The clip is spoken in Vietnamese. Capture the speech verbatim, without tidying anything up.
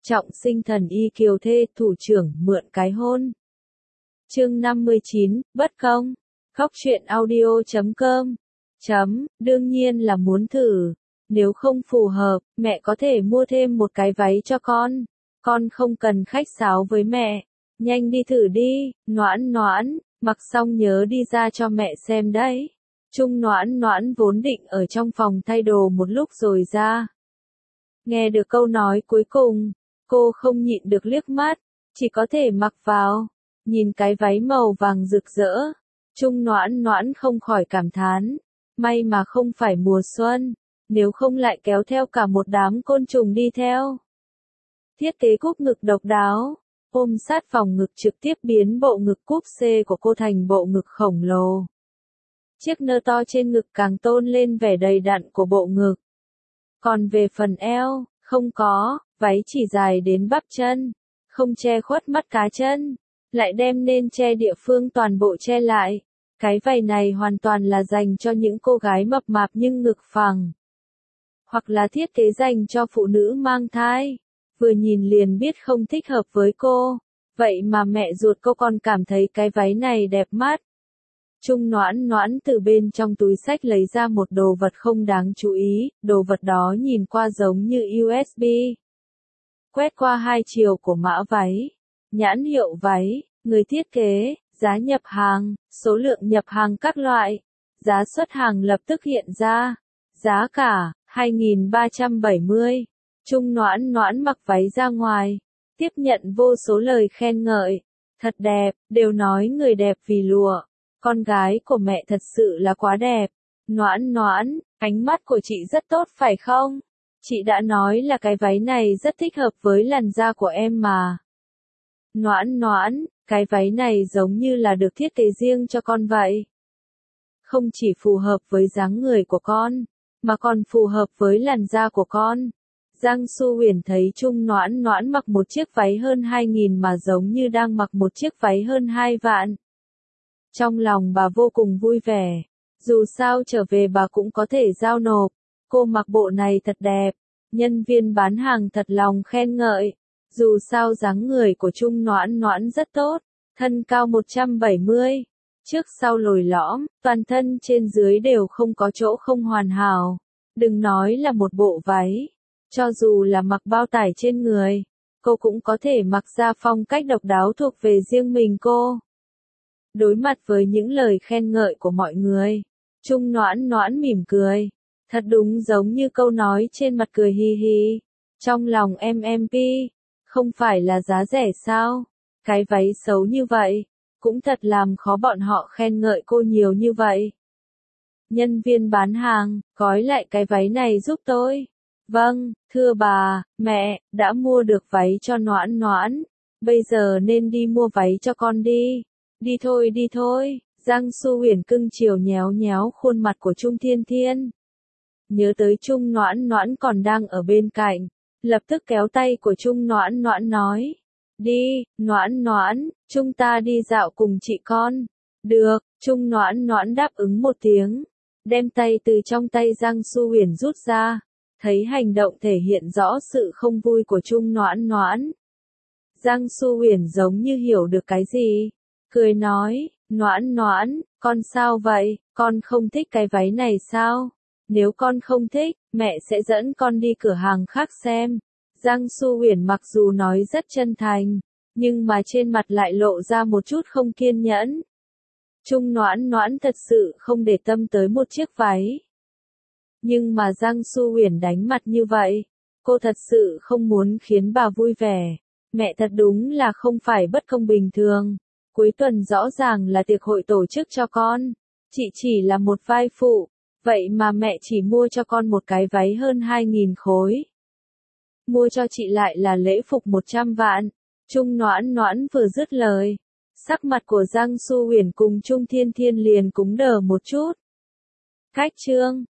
Trọng sinh thần y kiều thê, thủ trưởng mượn cái hôn. Chương năm mươi chín, bất công. Khóc chuyện audio chấm com. Chấm, đương nhiên là muốn thử. Nếu không phù hợp, mẹ có thể mua thêm một cái váy cho con. Con không cần khách sáo với mẹ. Nhanh đi thử đi, Noãn Noãn, mặc xong nhớ đi ra cho mẹ xem đấy. Trung Noãn Noãn vốn định ở trong phòng thay đồ một lúc rồi ra. Nghe được câu nói cuối cùng, cô không nhịn được liếc mắt, chỉ có thể mặc vào. Nhìn cái váy màu vàng rực rỡ, Trung Noãn Noãn không khỏi cảm thán, may mà không phải mùa xuân, nếu không lại kéo theo cả một đám côn trùng đi theo. Thiết kế cúp ngực độc đáo, ôm sát vòng ngực trực tiếp biến bộ ngực cúp C của cô thành bộ ngực khổng lồ. Chiếc nơ to trên ngực càng tôn lên vẻ đầy đặn của bộ ngực. Còn về phần eo, không có, váy chỉ dài đến bắp chân, không che khuất mắt cá chân, lại đem nên che địa phương toàn bộ che lại. Cái váy này hoàn toàn là dành cho những cô gái mập mạp nhưng ngực phẳng. Hoặc là thiết kế dành cho phụ nữ mang thai. Vừa nhìn liền biết không thích hợp với cô. Vậy mà mẹ ruột cô còn cảm thấy cái váy này đẹp mắt. Trung Noãn Noãn từ bên trong túi xách lấy ra một đồ vật không đáng chú ý, đồ vật đó nhìn qua giống như u ét bê. Quét qua hai chiều của mã váy, nhãn hiệu váy, người thiết kế, giá nhập hàng, số lượng nhập hàng các loại, giá xuất hàng lập tức hiện ra, giá cả, hai nghìn ba trăm bảy mươi. Trung Noãn Noãn mặc váy ra ngoài, tiếp nhận vô số lời khen ngợi, thật đẹp, đều nói người đẹp vì lụa. Con gái của mẹ thật sự là quá đẹp. Noãn Noãn, ánh mắt của chị rất tốt phải không? Chị đã nói là cái váy này rất thích hợp với làn da của em mà. Noãn Noãn, cái váy này giống như là được thiết kế riêng cho con vậy. Không chỉ phù hợp với dáng người của con, mà còn phù hợp với làn da của con. Giang Su Huyền thấy Trung Noãn Noãn mặc một chiếc váy hơn hai nghìn mà giống như đang mặc một chiếc váy hơn hai vạn. Trong lòng bà vô cùng vui vẻ, dù sao trở về bà cũng có thể giao nộp, cô mặc bộ này thật đẹp, nhân viên bán hàng thật lòng khen ngợi, dù sao dáng người của Trung Noãn Noãn rất tốt, thân cao một trăm bảy mươi, trước sau lồi lõm, toàn thân trên dưới đều không có chỗ không hoàn hảo, đừng nói là một bộ váy, cho dù là mặc bao tải trên người, cô cũng có thể mặc ra phong cách độc đáo thuộc về riêng mình cô. Đối mặt với những lời khen ngợi của mọi người, Trung Noãn Noãn mỉm cười, thật đúng giống như câu nói trên mặt cười hi hi. Trong lòng em em pi, không phải là giá rẻ sao? Cái váy xấu như vậy, cũng thật làm khó bọn họ khen ngợi cô nhiều như vậy. Nhân viên bán hàng, gói lại cái váy này giúp tôi. Vâng, thưa bà, mẹ, đã mua được váy cho Noãn Noãn, bây giờ nên đi mua váy cho con đi. Đi thôi đi thôi, Giang Su Huyền cưng chiều nhéo nhéo khuôn mặt của Trung Thiên Thiên. Nhớ tới Trung Noãn Noãn còn đang ở bên cạnh, lập tức kéo tay của Trung Noãn Noãn nói. Đi, Noãn Noãn, chúng ta đi dạo cùng chị con. Được, Trung Noãn Noãn đáp ứng một tiếng, đem tay từ trong tay Giang Su Huyền rút ra, thấy hành động thể hiện rõ sự không vui của Trung Noãn Noãn. Giang Su Huyền giống như hiểu được cái gì. Cười nói, Noãn Noãn, con sao vậy, con không thích cái váy này sao? Nếu con không thích, mẹ sẽ dẫn con đi cửa hàng khác xem. Giang Su Huyền mặc dù nói rất chân thành, nhưng mà trên mặt lại lộ ra một chút không kiên nhẫn. Trung Noãn Noãn thật sự không để tâm tới một chiếc váy. Nhưng mà Giang Su Huyền đánh mặt như vậy, cô thật sự không muốn khiến bà vui vẻ. Mẹ thật đúng là không phải bất công bình thường. Cuối tuần rõ ràng là tiệc hội tổ chức cho con. Chị chỉ là một vai phụ. Vậy mà mẹ chỉ mua cho con một cái váy hơn hai nghìn khối. Mua cho chị lại là lễ phục một trăm vạn. Trung Noãn Noãn vừa dứt lời. Sắc mặt của Giang Su Huyền cùng Trung Thiên Thiên liền cứng đờ một chút. Khách trương,